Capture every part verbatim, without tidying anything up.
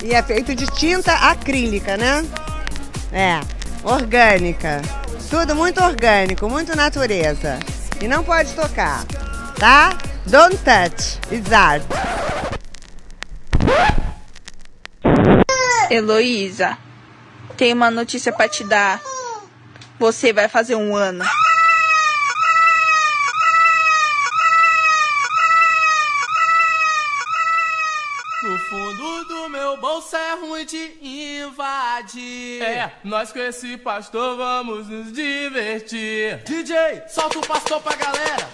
E é feito de tinta acrílica, né? É, orgânica. Tudo muito orgânico, muito natureza. E não pode tocar, tá? Don't touch, it's art. Heloísa, tem uma notícia pra te dar. Você vai fazer um ano. No fundo do meu bolso é ruim de invadir. É, nós com esse pastor vamos nos divertir. D J, solta o pastor pra galera.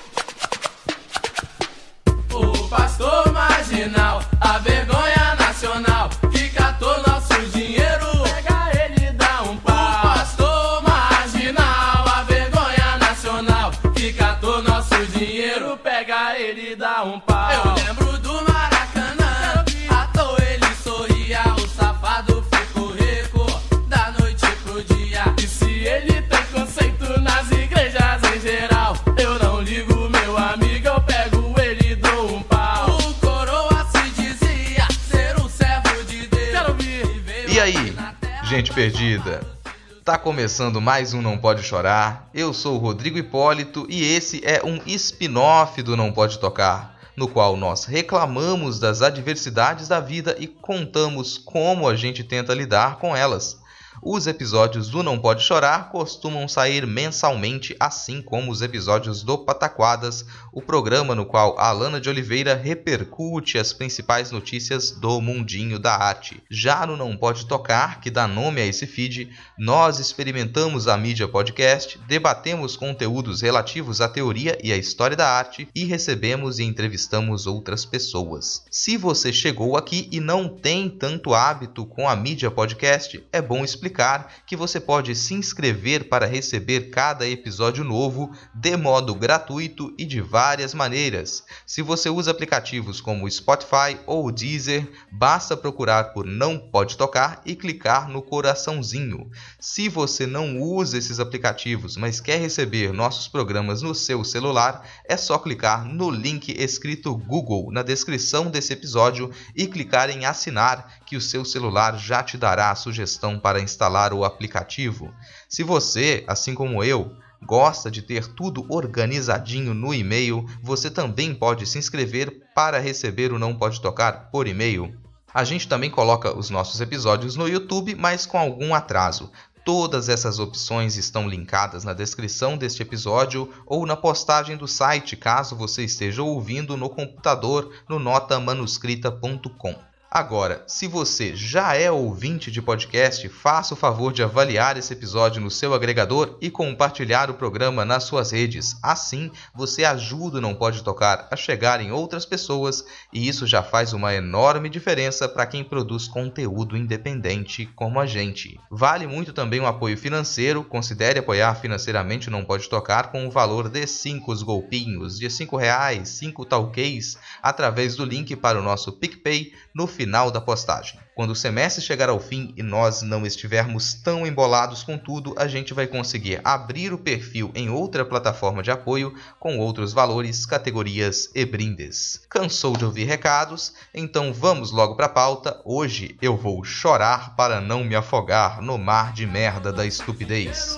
O pastor marginal, a vergonha nacional, que catou nosso dinheiro. Pega ele e dá um pau. O pastor marginal, a vergonha nacional, que catou nosso dinheiro. Pega ele e dá um pau. Eu lembro do Maracanã, à toa ele sorria, o safado ficou rico da noite pro dia. E se ele tem conceito nas igrejas em geral, eu não ligo, meu amigo, eu pego ele e dou um pau. O coroa se dizia ser um servo de Deus. Quero ouvir. E aí, gente perdida? Tá começando mais um Não Pode Chorar. Eu sou o Rodrigo Hipólito e esse é um spin-off do Não Pode Tocar, no qual nós reclamamos das adversidades da vida e contamos como a gente tenta lidar com elas. Os episódios do Não Pode Chorar costumam sair mensalmente, assim como os episódios do Pataquadas, o programa no qual a Alana de Oliveira repercute as principais notícias do mundinho da arte. Já no Não Pode Tocar, que dá nome a esse feed, nós experimentamos a mídia podcast, debatemos conteúdos relativos à teoria e à história da arte e recebemos e entrevistamos outras pessoas. Se você chegou aqui e não tem tanto hábito com a mídia podcast, é bom explicar que você pode se inscrever para receber cada episódio novo de modo gratuito e de várias maneiras. Se você usa aplicativos como o Spotify ou o Deezer, basta procurar por Não Pode Tocar e clicar no coraçãozinho. Se você não usa esses aplicativos, mas quer receber nossos programas no seu celular, é só clicar no link escrito Google na descrição desse episódio e clicar em assinar, que o seu celular já te dará a sugestão para instalar o aplicativo. Se você, assim como eu, gosta de ter tudo organizadinho no e-mail, você também pode se inscrever para receber o Não Pode Tocar por e-mail. A gente também coloca os nossos episódios no YouTube, mas com algum atraso. Todas essas opções estão linkadas na descrição deste episódio ou na postagem do site, caso você esteja ouvindo no computador no nota manuscrita ponto com. Agora, se você já é ouvinte de podcast, faça o favor de avaliar esse episódio no seu agregador e compartilhar o programa nas suas redes. Assim, você ajuda o Não Pode Tocar a chegar em outras pessoas e isso já faz uma enorme diferença para quem produz conteúdo independente como a gente. Vale muito também um apoio financeiro. Considere apoiar financeiramente o Não Pode Tocar com o valor de cinco golpinhos, de cinco reais, cinco talquês, através do link para o nosso PicPay no final da postagem. Quando o semestre chegar ao fim e nós não estivermos tão embolados com tudo, a gente vai conseguir abrir o perfil em outra plataforma de apoio com outros valores, categorias e brindes. Cansou de ouvir recados? Então vamos logo para a pauta. Hoje eu vou chorar para não me afogar no mar de merda da estupidez.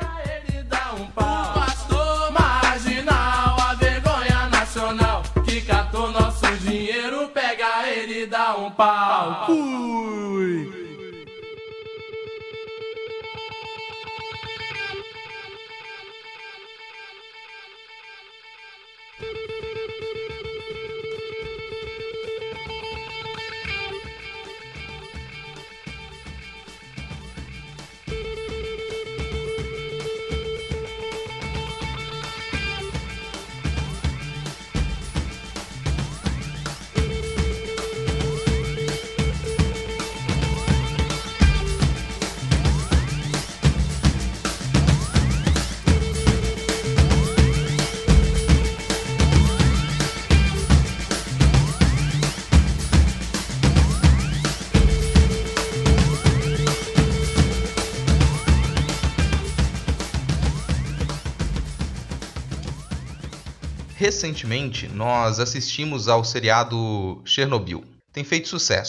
Ele dá um pau. Fui. Recentemente, nós assistimos ao seriado Chernobyl. Tem feito sucesso.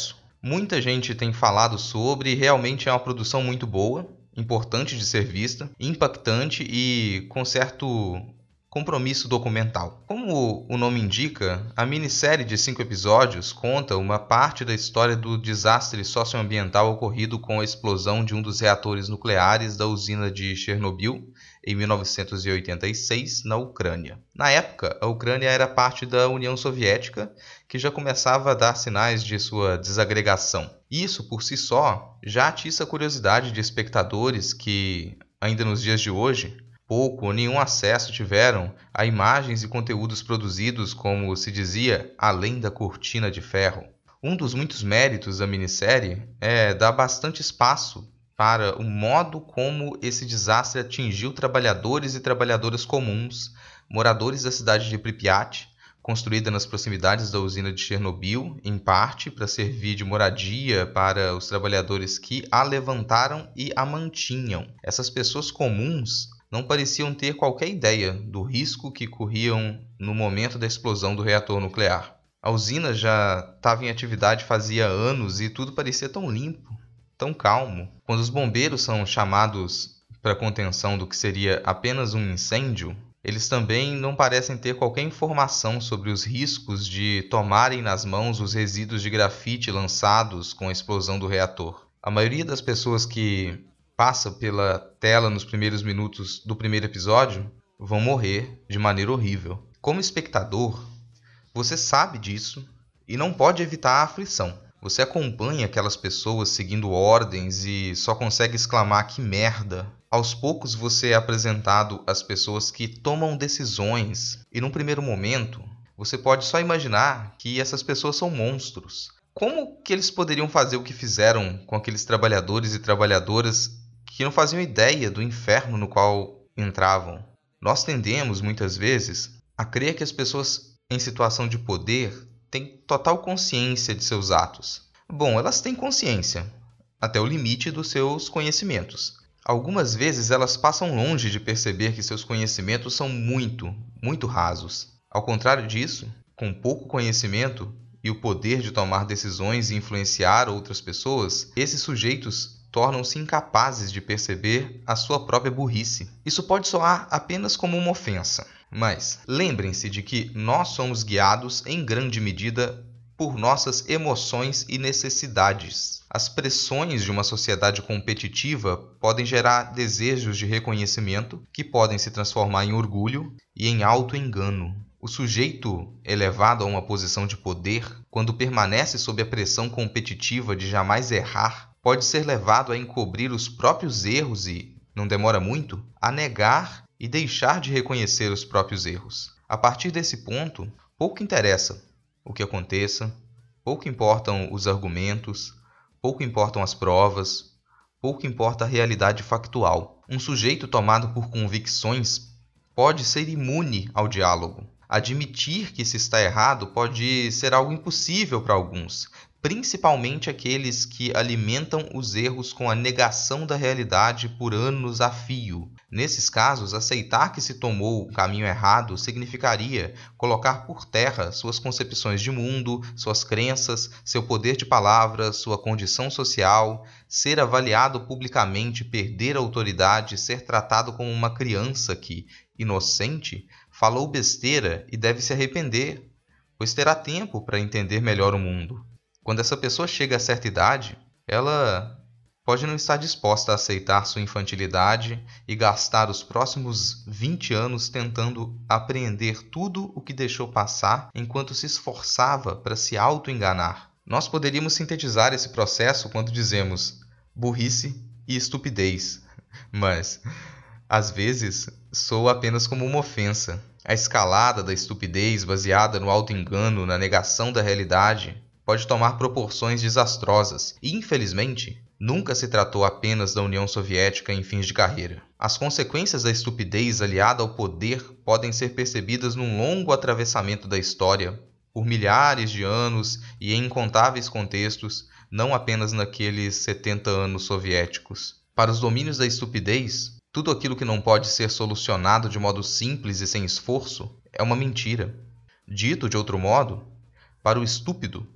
Muita gente tem falado sobre, e realmente é uma produção muito boa, importante de ser vista, impactante e com certo compromisso documental. Como o nome indica, a minissérie de cinco episódios conta uma parte da história do desastre socioambiental ocorrido com a explosão de um dos reatores nucleares da usina de Chernobyl em mil novecentos e oitenta e seis, na Ucrânia. Na época, a Ucrânia era parte da União Soviética, que já começava a dar sinais de sua desagregação. Isso, por si só, já atiça a curiosidade de espectadores que, ainda nos dias de hoje, pouco ou nenhum acesso tiveram a imagens e conteúdos produzidos, como se dizia, além da cortina de ferro. Um dos muitos méritos da minissérie é dar bastante espaço para o modo como esse desastre atingiu trabalhadores e trabalhadoras comuns, moradores da cidade de Pripyat, construída nas proximidades da usina de Chernobyl, em parte para servir de moradia para os trabalhadores que a levantaram e a mantinham. Essas pessoas comuns não pareciam ter qualquer ideia do risco que corriam no momento da explosão do reator nuclear. A usina já estava em atividade fazia anos e tudo parecia tão limpo, tão calmo. Quando os bombeiros são chamados para a contenção do que seria apenas um incêndio, eles também não parecem ter qualquer informação sobre os riscos de tomarem nas mãos os resíduos de grafite lançados com a explosão do reator. A maioria das pessoas que passa pela tela nos primeiros minutos do primeiro episódio vão morrer de maneira horrível. Como espectador, você sabe disso e não pode evitar a aflição. Você acompanha aquelas pessoas seguindo ordens e só consegue exclamar que merda. Aos poucos você é apresentado às pessoas que tomam decisões e num primeiro momento você pode só imaginar que essas pessoas são monstros. Como que eles poderiam fazer o que fizeram com aqueles trabalhadores e trabalhadoras que não faziam ideia do inferno no qual entravam? Nós tendemos, muitas vezes, a crer que as pessoas em situação de poder têm total consciência de seus atos. Bom, elas têm consciência, até o limite dos seus conhecimentos. Algumas vezes elas passam longe de perceber que seus conhecimentos são muito, muito rasos. Ao contrário disso, com pouco conhecimento e o poder de tomar decisões e influenciar outras pessoas, esses sujeitos tornam-se incapazes de perceber a sua própria burrice. Isso pode soar apenas como uma ofensa, mas lembrem-se de que nós somos guiados em grande medida por nossas emoções e necessidades. As pressões de uma sociedade competitiva podem gerar desejos de reconhecimento que podem se transformar em orgulho e em auto-engano. O sujeito elevado a uma posição de poder, quando permanece sob a pressão competitiva de jamais errar, pode ser levado a encobrir os próprios erros e, não demora muito, a negar e deixar de reconhecer os próprios erros. A partir desse ponto, pouco interessa o que aconteça, pouco importam os argumentos, pouco importam as provas, pouco importa a realidade factual. Um sujeito tomado por convicções pode ser imune ao diálogo. Admitir que se está errado pode ser algo impossível para alguns, principalmente aqueles que alimentam os erros com a negação da realidade por anos a fio. Nesses casos, aceitar que se tomou o caminho errado significaria colocar por terra suas concepções de mundo, suas crenças, seu poder de palavra, sua condição social, ser avaliado publicamente, perder a autoridade, ser tratado como uma criança que, inocente, falou besteira e deve se arrepender, pois terá tempo para entender melhor o mundo. Quando essa pessoa chega a certa idade, ela pode não estar disposta a aceitar sua infantilidade e gastar os próximos vinte anos tentando apreender tudo o que deixou passar enquanto se esforçava para se auto-enganar. Nós poderíamos sintetizar esse processo quando dizemos burrice e estupidez, mas às vezes soa apenas como uma ofensa. A escalada da estupidez baseada no auto-engano, na negação da realidade, pode tomar proporções desastrosas e, infelizmente, nunca se tratou apenas da União Soviética em fins de carreira. As consequências da estupidez aliada ao poder podem ser percebidas num longo atravessamento da história, por milhares de anos e em incontáveis contextos, não apenas naqueles setenta anos soviéticos. Para os domínios da estupidez, tudo aquilo que não pode ser solucionado de modo simples e sem esforço é uma mentira. Dito de outro modo, para o estúpido,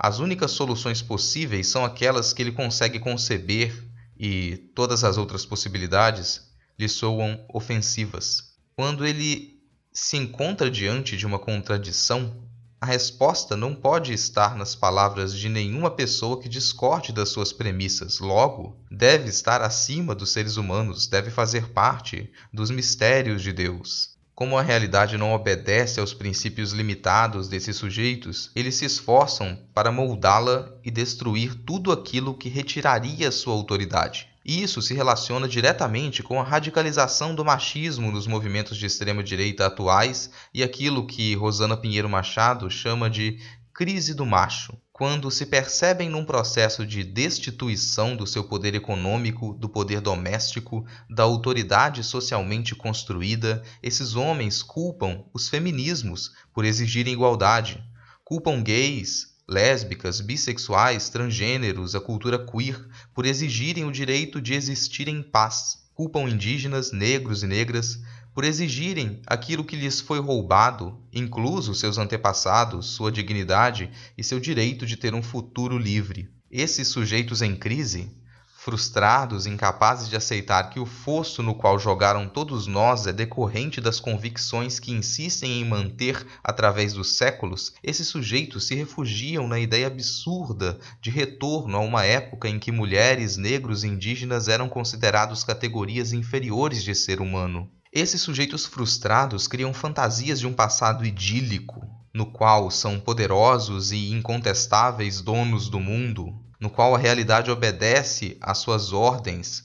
As únicas soluções possíveis são aquelas que ele consegue conceber e todas as outras possibilidades lhe soam ofensivas. Quando ele se encontra diante de uma contradição, a resposta não pode estar nas palavras de nenhuma pessoa que discorde das suas premissas. Logo, deve estar acima dos seres humanos, deve fazer parte dos mistérios de Deus. Como a realidade não obedece aos princípios limitados desses sujeitos, eles se esforçam para moldá-la e destruir tudo aquilo que retiraria sua autoridade. E isso se relaciona diretamente com a radicalização do machismo nos movimentos de extrema-direita atuais e aquilo que Rosana Pinheiro Machado chama de crise do macho, quando se percebem num processo de destituição do seu poder econômico, do poder doméstico, da autoridade socialmente construída. Esses homens culpam os feminismos por exigirem igualdade, culpam gays, lésbicas, bissexuais, transgêneros, a cultura queer, por exigirem o direito de existir em paz. Culpam indígenas, negros e negras, por exigirem aquilo que lhes foi roubado, incluso seus antepassados, sua dignidade e seu direito de ter um futuro livre. Esses sujeitos em crise, frustrados, incapazes de aceitar que o fosso no qual jogaram todos nós é decorrente das convicções que insistem em manter através dos séculos, esses sujeitos se refugiam na ideia absurda de retorno a uma época em que mulheres, negros e indígenas eram considerados categorias inferiores de ser humano. Esses sujeitos frustrados criam fantasias de um passado idílico, no qual são poderosos e incontestáveis donos do mundo, no qual a realidade obedece às suas ordens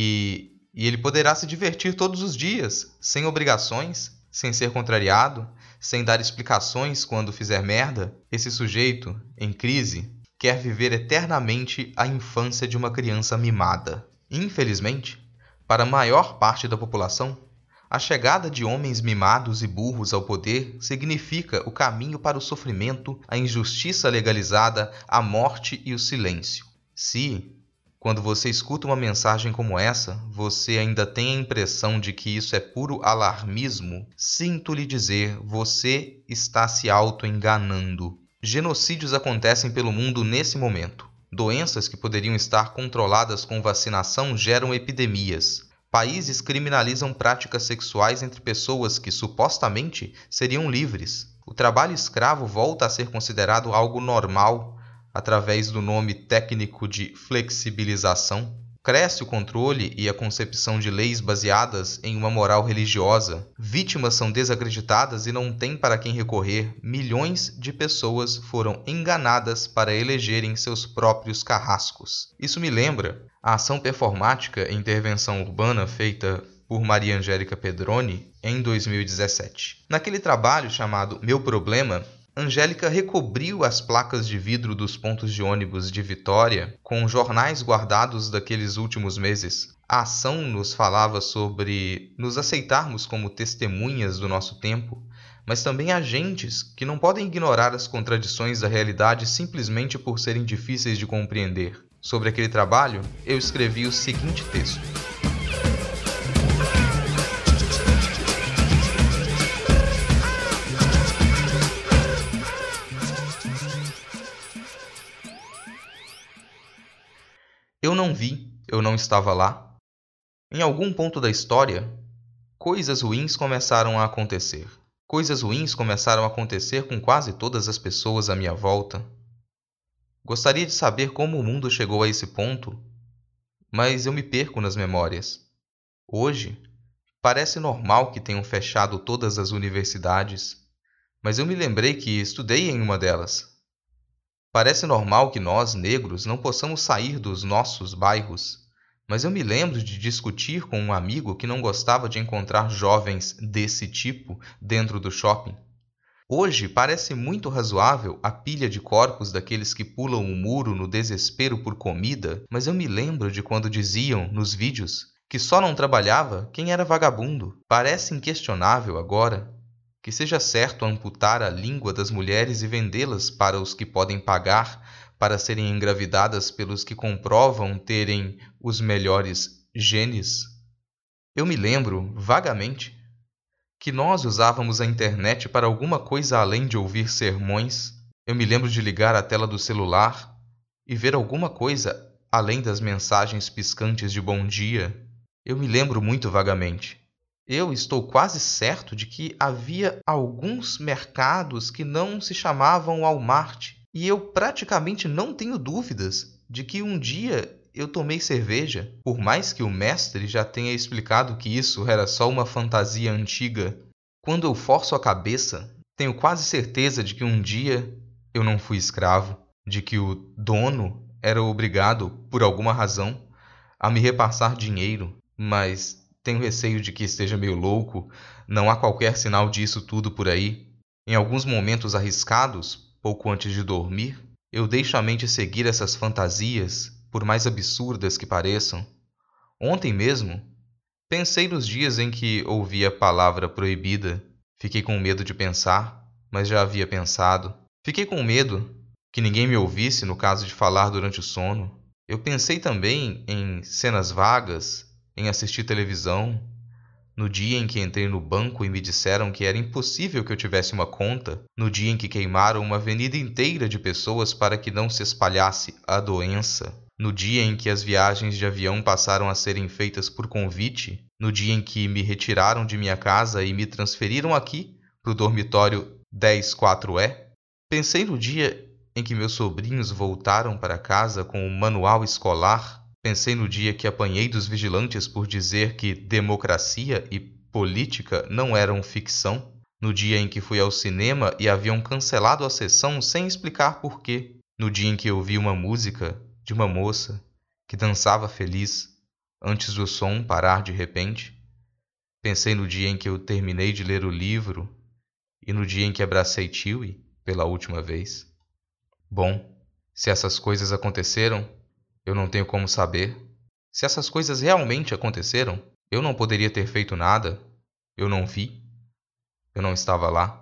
e, e ele poderá se divertir todos os dias, sem obrigações, sem ser contrariado, sem dar explicações quando fizer merda. Esse sujeito, em crise, quer viver eternamente a infância de uma criança mimada. Infelizmente, para a maior parte da população, a chegada de homens mimados e burros ao poder significa o caminho para o sofrimento, a injustiça legalizada, a morte e o silêncio. Se, quando você escuta uma mensagem como essa, você ainda tem a impressão de que isso é puro alarmismo, sinto lhe dizer, você está se auto-enganando. Genocídios acontecem pelo mundo nesse momento. Doenças que poderiam estar controladas com vacinação geram epidemias. Países criminalizam práticas sexuais entre pessoas que, supostamente, seriam livres. O trabalho escravo volta a ser considerado algo normal através do nome técnico de flexibilização. Cresce o controle e a concepção de leis baseadas em uma moral religiosa. Vítimas são desacreditadas e não têm para quem recorrer. Milhões de pessoas foram enganadas para elegerem seus próprios carrascos. Isso me lembra a ação performática e intervenção urbana feita por Maria Angélica Pedroni em dois mil e dezessete. Naquele trabalho chamado Meu Problema, Angélica recobriu as placas de vidro dos pontos de ônibus de Vitória com jornais guardados daqueles últimos meses. A ação nos falava sobre nos aceitarmos como testemunhas do nosso tempo, mas também agentes que não podem ignorar as contradições da realidade simplesmente por serem difíceis de compreender. Sobre aquele trabalho, eu escrevi o seguinte texto. Eu não vi, eu não estava lá. Em algum ponto da história, coisas ruins começaram a acontecer. Coisas ruins começaram a acontecer com quase todas as pessoas à minha volta. Gostaria de saber como o mundo chegou a esse ponto, mas eu me perco nas memórias. Hoje, parece normal que tenham fechado todas as universidades, mas eu me lembrei que estudei em uma delas. Parece normal que nós, negros, não possamos sair dos nossos bairros, mas eu me lembro de discutir com um amigo que não gostava de encontrar jovens desse tipo dentro do shopping. Hoje parece muito razoável a pilha de corpos daqueles que pulam o muro no desespero por comida, mas eu me lembro de quando diziam, nos vídeos, que só não trabalhava quem era vagabundo. Parece inquestionável agora que seja certo amputar a língua das mulheres e vendê-las para os que podem pagar para serem engravidadas pelos que comprovam terem os melhores genes. Eu me lembro, vagamente, que nós usávamos a internet para alguma coisa além de ouvir sermões. Eu me lembro de ligar a tela do celular e ver alguma coisa além das mensagens piscantes de bom dia. Eu me lembro muito vagamente. Eu estou quase certo de que havia alguns mercados que não se chamavam Walmart. E eu praticamente não tenho dúvidas de que um dia eu tomei cerveja, por mais que o mestre já tenha explicado que isso era só uma fantasia antiga. Quando eu forço a cabeça, tenho quase certeza de que um dia eu não fui escravo, de que o dono era obrigado, por alguma razão, a me repassar dinheiro, mas tenho receio de que esteja meio louco, não há qualquer sinal disso tudo por aí. Em alguns momentos arriscados, pouco antes de dormir, eu deixo a mente seguir essas fantasias, por mais absurdas que pareçam. Ontem mesmo, pensei nos dias em que ouvi a palavra proibida. Fiquei com medo de pensar, mas já havia pensado. Fiquei com medo que ninguém me ouvisse no caso de falar durante o sono. Eu pensei também em cenas vagas, em assistir televisão. No dia em que entrei no banco e me disseram que era impossível que eu tivesse uma conta, no dia em que queimaram uma avenida inteira de pessoas para que não se espalhasse a doença, no dia em que as viagens de avião passaram a serem feitas por convite, no dia em que me retiraram de minha casa e me transferiram aqui, para o dormitório dez quatro E, pensei no dia em que meus sobrinhos voltaram para casa com o manual escolar. Pensei no dia que apanhei dos vigilantes por dizer que democracia e política não eram ficção. No dia em que fui ao cinema e haviam cancelado a sessão sem explicar por quê. No dia em que ouvi uma música de uma moça que dançava feliz antes do som parar de repente. Pensei no dia em que eu terminei de ler o livro e no dia em que abracei Chewie pela última vez. Bom, se essas coisas aconteceram, eu não tenho como saber. Se essas coisas realmente aconteceram, eu não poderia ter feito nada. Eu não vi. Eu não estava lá.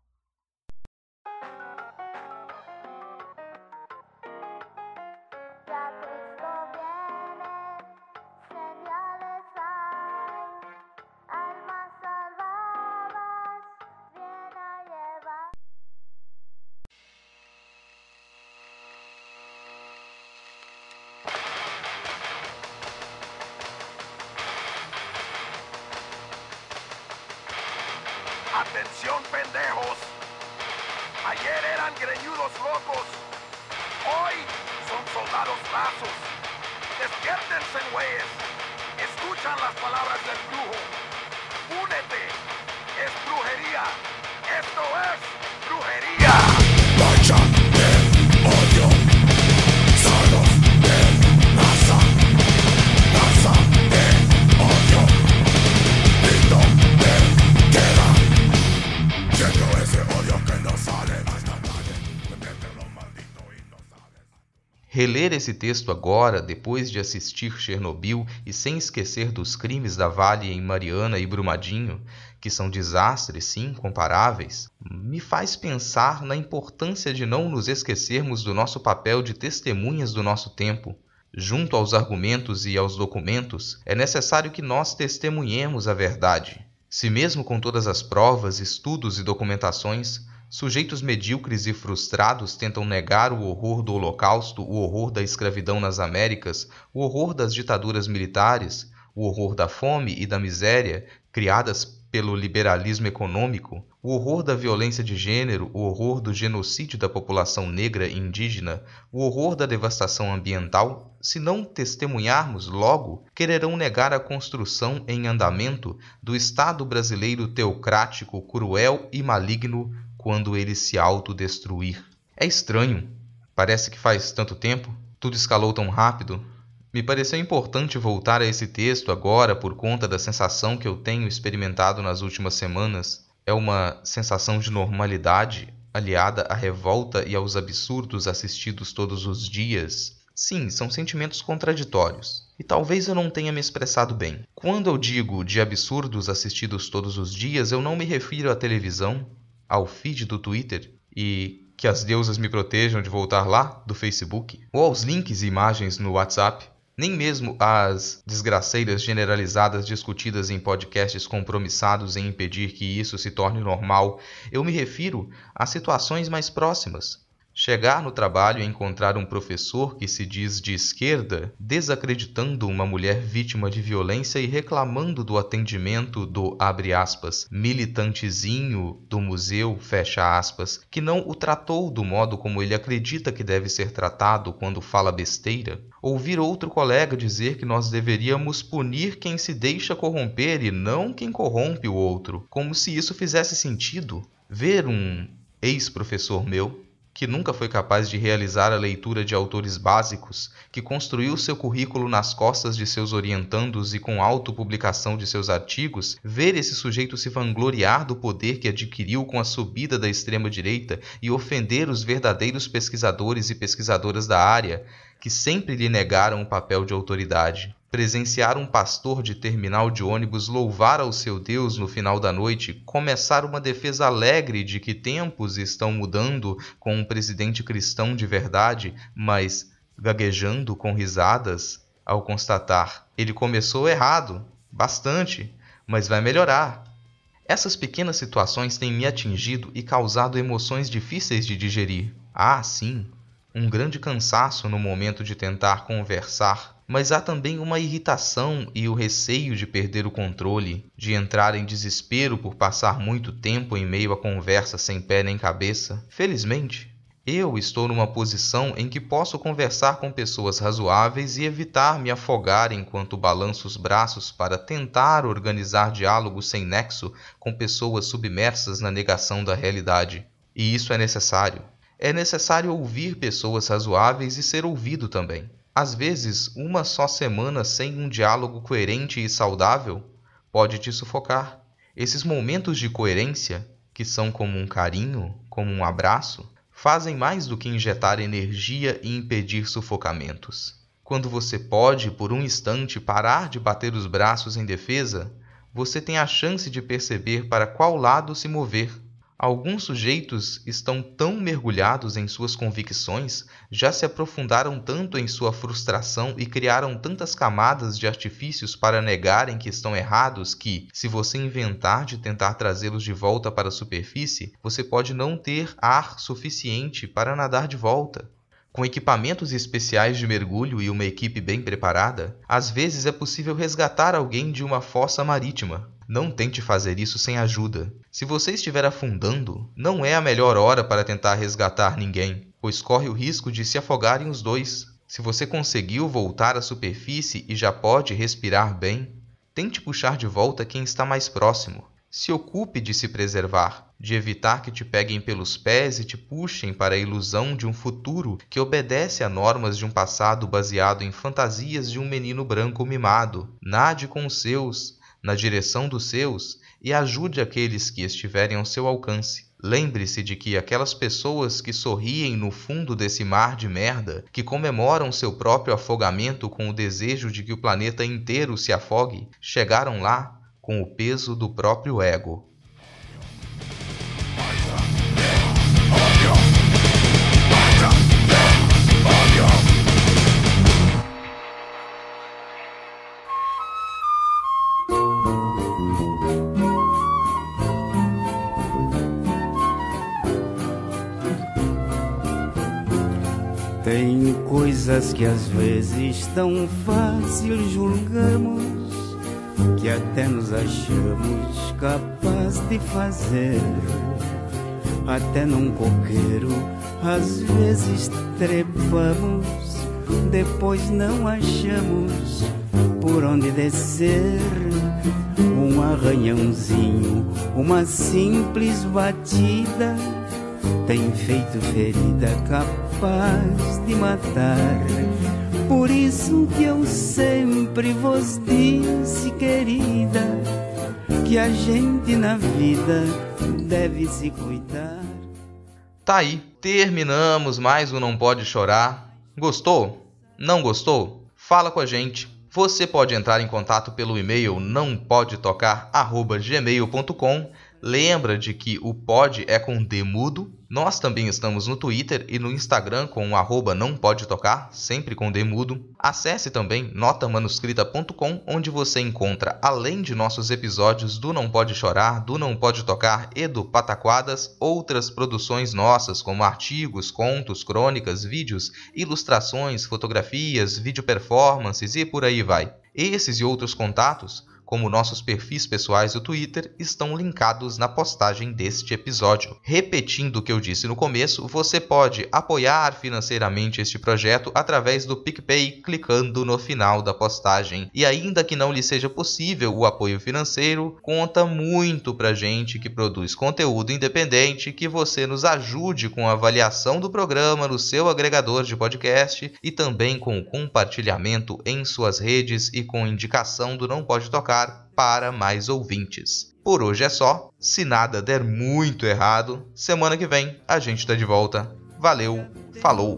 Atención, pendejos. Ayer eran greñudos locos. Hoy son soldados rasos. Despiértense, güeyes. Escuchan las palabras del brujo. Únete. Es brujería. Esto es brujería. Vaya del odio. Salos de raza. Raza de odio. Grito de guerra. Reler esse texto agora, depois de assistir Chernobyl e sem esquecer dos crimes da Vale em Mariana e Brumadinho, que são desastres, sim, comparáveis, me faz pensar na importância de não nos esquecermos do nosso papel de testemunhas do nosso tempo. Junto aos argumentos e aos documentos, é necessário que nós testemunhemos a verdade. Se mesmo com todas as provas, estudos e documentações, sujeitos medíocres e frustrados tentam negar o horror do Holocausto, o horror da escravidão nas Américas, o horror das ditaduras militares, o horror da fome e da miséria criadas pelo liberalismo econômico, o horror da violência de gênero, o horror do genocídio da população negra e indígena, o horror da devastação ambiental, se não testemunharmos logo, quererão negar a construção em andamento do Estado brasileiro teocrático, cruel e maligno quando ele se autodestruir. É estranho. Parece que faz tanto tempo, tudo escalou tão rápido. Me pareceu importante voltar a esse texto agora por conta da sensação que eu tenho experimentado nas últimas semanas. É uma sensação de normalidade, aliada à revolta e aos absurdos assistidos todos os dias. Sim, são sentimentos contraditórios. E talvez eu não tenha me expressado bem. Quando eu digo de absurdos assistidos todos os dias, eu não me refiro à televisão, ao feed do Twitter e que as deusas me protejam de voltar lá, do Facebook, ou aos links e imagens no WhatsApp, nem mesmo às desgraceiras generalizadas discutidas em podcasts compromissados em impedir que isso se torne normal. Eu me refiro a situações mais próximas, Chegar no trabalho e encontrar um professor que se diz de esquerda, desacreditando uma mulher vítima de violência e reclamando do atendimento do, abre aspas, militantezinho do museu, fecha aspas, que não o tratou do modo como ele acredita que deve ser tratado quando fala besteira. Ouvir outro colega dizer que nós deveríamos punir quem se deixa corromper e não quem corrompe o outro, como se isso fizesse sentido. Ver um ex-professor meu, que nunca foi capaz de realizar a leitura de autores básicos, que construiu seu currículo nas costas de seus orientandos e com autopublicação de seus artigos, ver esse sujeito se vangloriar do poder que adquiriu com a subida da extrema-direita e ofender os verdadeiros pesquisadores e pesquisadoras da área, que sempre lhe negaram o papel de autoridade. Presenciar um pastor de terminal de ônibus louvar ao seu Deus no final da noite, começar uma defesa alegre de que tempos estão mudando com um presidente cristão de verdade, mas gaguejando com risadas ao constatar: ele começou errado, bastante, mas vai melhorar. Essas pequenas situações têm me atingido e causado emoções difíceis de digerir. Ah, sim, um grande cansaço no momento de tentar conversar, mas há também uma irritação e o receio de perder o controle, de entrar em desespero por passar muito tempo em meio a conversa sem pé nem cabeça. Felizmente, eu estou numa posição em que posso conversar com pessoas razoáveis e evitar me afogar enquanto balanço os braços para tentar organizar diálogos sem nexo com pessoas submersas na negação da realidade. E isso é necessário. É necessário ouvir pessoas razoáveis e ser ouvido também. Às vezes, uma só semana sem um diálogo coerente e saudável pode te sufocar. Esses momentos de coerência, que são como um carinho, como um abraço, fazem mais do que injetar energia e impedir sufocamentos. Quando você pode, por um instante, parar de bater os braços em defesa, você tem a chance de perceber para qual lado se mover. Alguns sujeitos estão tão mergulhados em suas convicções, já se aprofundaram tanto em sua frustração e criaram tantas camadas de artifícios para negarem que estão errados que, se você inventar de tentar trazê-los de volta para a superfície, você pode não ter ar suficiente para nadar de volta. Com equipamentos especiais de mergulho e uma equipe bem preparada, às vezes é possível resgatar alguém de uma fossa marítima. Não tente fazer isso sem ajuda. Se você estiver afundando, não é a melhor hora para tentar resgatar ninguém, pois corre o risco de se afogarem os dois. Se você conseguiu voltar à superfície e já pode respirar bem, tente puxar de volta quem está mais próximo. Se ocupe de se preservar, de evitar que te peguem pelos pés e te puxem para a ilusão de um futuro que obedece a normas de um passado baseado em fantasias de um menino branco mimado. Nade com os seus, na direção dos seus, e ajude aqueles que estiverem ao seu alcance. Lembre-se de que aquelas pessoas que sorriem no fundo desse mar de merda, que comemoram seu próprio afogamento com o desejo de que o planeta inteiro se afogue, chegaram lá com o peso do próprio ego. Tem coisas que às vezes tão fácil julgamos, que até nos achamos capaz de fazer. Até num coqueiro às vezes trepamos, depois não achamos por onde descer. Um arranhãozinho, uma simples batida, tem feito ferida capaz de matar. Por isso que eu sempre vos disse, querida, que a gente na vida deve se cuidar. Tá aí, terminamos mais um Não Pode Chorar. Gostou? Não gostou? Fala com a gente. Você pode entrar em contato pelo e-mail não pode tocar arroba gmail ponto com, Lembra de que o pod é com D mudo? Nós também estamos no Twitter e no Instagram com o arroba não pode tocar, sempre com D mudo. Acesse também nota manuscrita ponto com, onde você encontra, além de nossos episódios do Não Pode Chorar, do Não Pode Tocar e do Pataquadas, outras produções nossas como artigos, contos, crônicas, vídeos, ilustrações, fotografias, vídeo performances e por aí vai. Esses e outros contatos, como nossos perfis pessoais do Twitter, estão linkados na postagem deste episódio. Repetindo o que eu disse no começo, você pode apoiar financeiramente este projeto através do PicPay, clicando no final da postagem. E ainda que não lhe seja possível o apoio financeiro, conta muito pra gente que produz conteúdo independente, que você nos ajude com a avaliação do programa no seu agregador de podcast e também com o compartilhamento em suas redes e com indicação do Não Pode Tocar para mais ouvintes. Por hoje é só. Se nada der muito errado, semana que vem a gente tá de volta. Valeu, falou!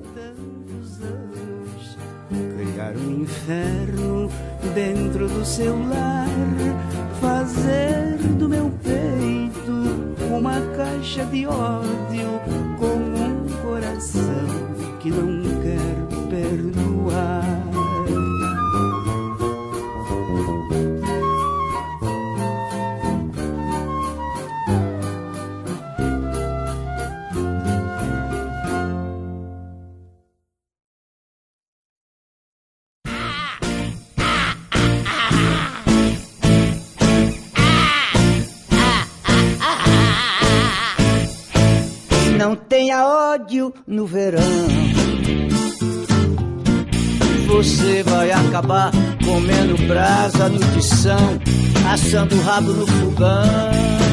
Criar um inferno dentro do seu lar, fazer do meu peito uma caixa de ódio com um coração que não quer perdoar. Não tenha ódio no verão, você vai acabar comendo brasa no tição, assando o rabo no fogão.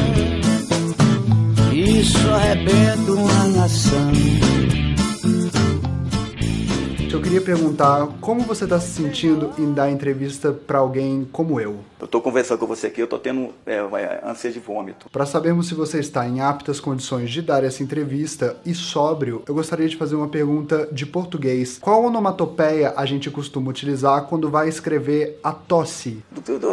Isso arrebenta uma nação. Eu queria perguntar como você está se sentindo em dar entrevista para alguém como eu. Eu estou conversando com você aqui, eu estou tendo é, ânsia de vômito. Para sabermos se você está em aptas condições de dar essa entrevista e sóbrio, eu gostaria de fazer uma pergunta de português. Qual onomatopeia a gente costuma utilizar quando vai escrever a tosse?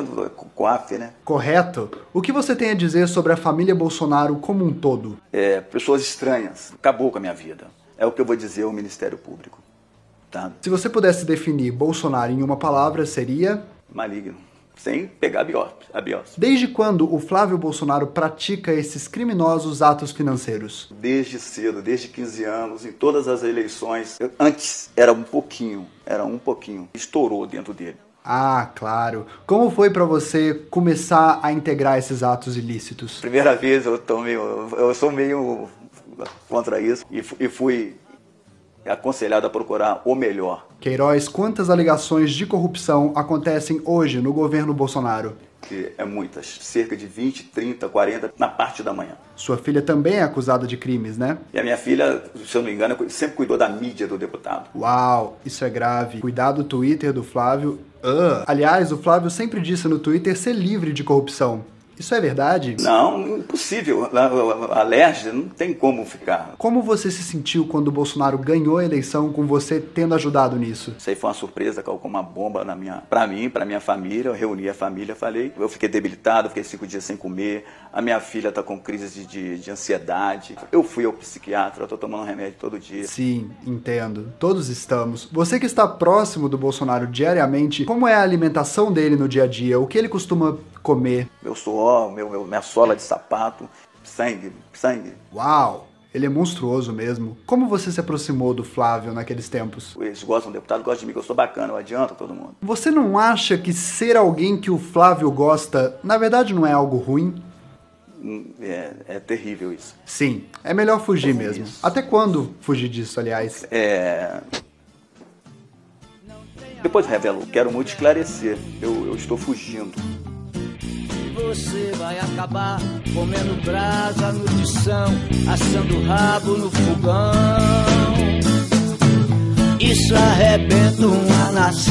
Coafe, né? Correto. O que você tem a dizer sobre a família Bolsonaro como um todo? É, pessoas estranhas. Acabou com a minha vida. É o que eu vou dizer ao Ministério Público. Tá. Se você pudesse definir Bolsonaro em uma palavra, seria? Maligno. Sem pegar a biópsia. Desde quando o Flávio Bolsonaro pratica esses criminosos atos financeiros? Desde cedo, desde quinze anos, em todas as eleições. Eu, antes era um pouquinho, era um pouquinho. Estourou dentro dele. Ah, claro. Como foi pra você começar a integrar esses atos ilícitos? Primeira vez eu tô meio, eu sou meio contra isso e, e fui aconselhado a procurar o melhor. Queiroz, quantas alegações de corrupção acontecem hoje no governo Bolsonaro? Que é muitas, cerca de vinte, trinta, quarenta na parte da manhã. Sua filha também é acusada de crimes, né? E a minha filha, se eu não me engano, sempre cuidou da mídia do deputado. Uau, isso é grave. Cuidar do Twitter do Flávio. Uh. Aliás, o Flávio sempre disse no Twitter ser livre de corrupção. Isso é verdade? Não, impossível. A Lerge não tem como ficar. Como você se sentiu quando o Bolsonaro ganhou a eleição com você tendo ajudado nisso? Isso aí foi uma surpresa, caiu como uma bomba na minha, pra mim, pra minha família. Eu reuni a família, falei. Eu fiquei debilitado, fiquei cinco dias sem comer. A minha filha tá com crise de, de ansiedade. Eu fui ao psiquiatra, eu tô tomando remédio todo dia. Sim, entendo. Todos estamos. Você que está próximo do Bolsonaro diariamente, como é a alimentação dele no dia a dia? O que ele costuma comer? Meu suor, meu, meu, minha sola de sapato, sangue, sangue. Uau! Ele é monstruoso mesmo. Como você se aproximou do Flávio naqueles tempos? Eles gostam do deputado, gostam de mim, que eu sou bacana, eu adianto todo mundo. Você não acha que ser alguém que o Flávio gosta, na verdade, não é algo ruim? É, é terrível isso. Sim, é melhor fugir é mesmo. Isso. Até quando fugir disso, aliás? É... Depois eu revelo, quero muito esclarecer. Eu, eu estou fugindo. Você vai acabar comendo brasa no tição, assando rabo no fogão. Isso arrebenta uma nação.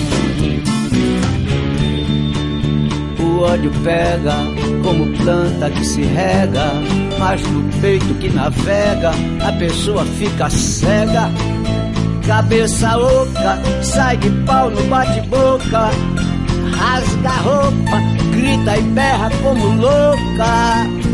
O ódio pega como planta que se rega, mas no peito que navega a pessoa fica cega. Cabeça oca, sai de pau no bate-boca, rasga a roupa, grita e berra como louca.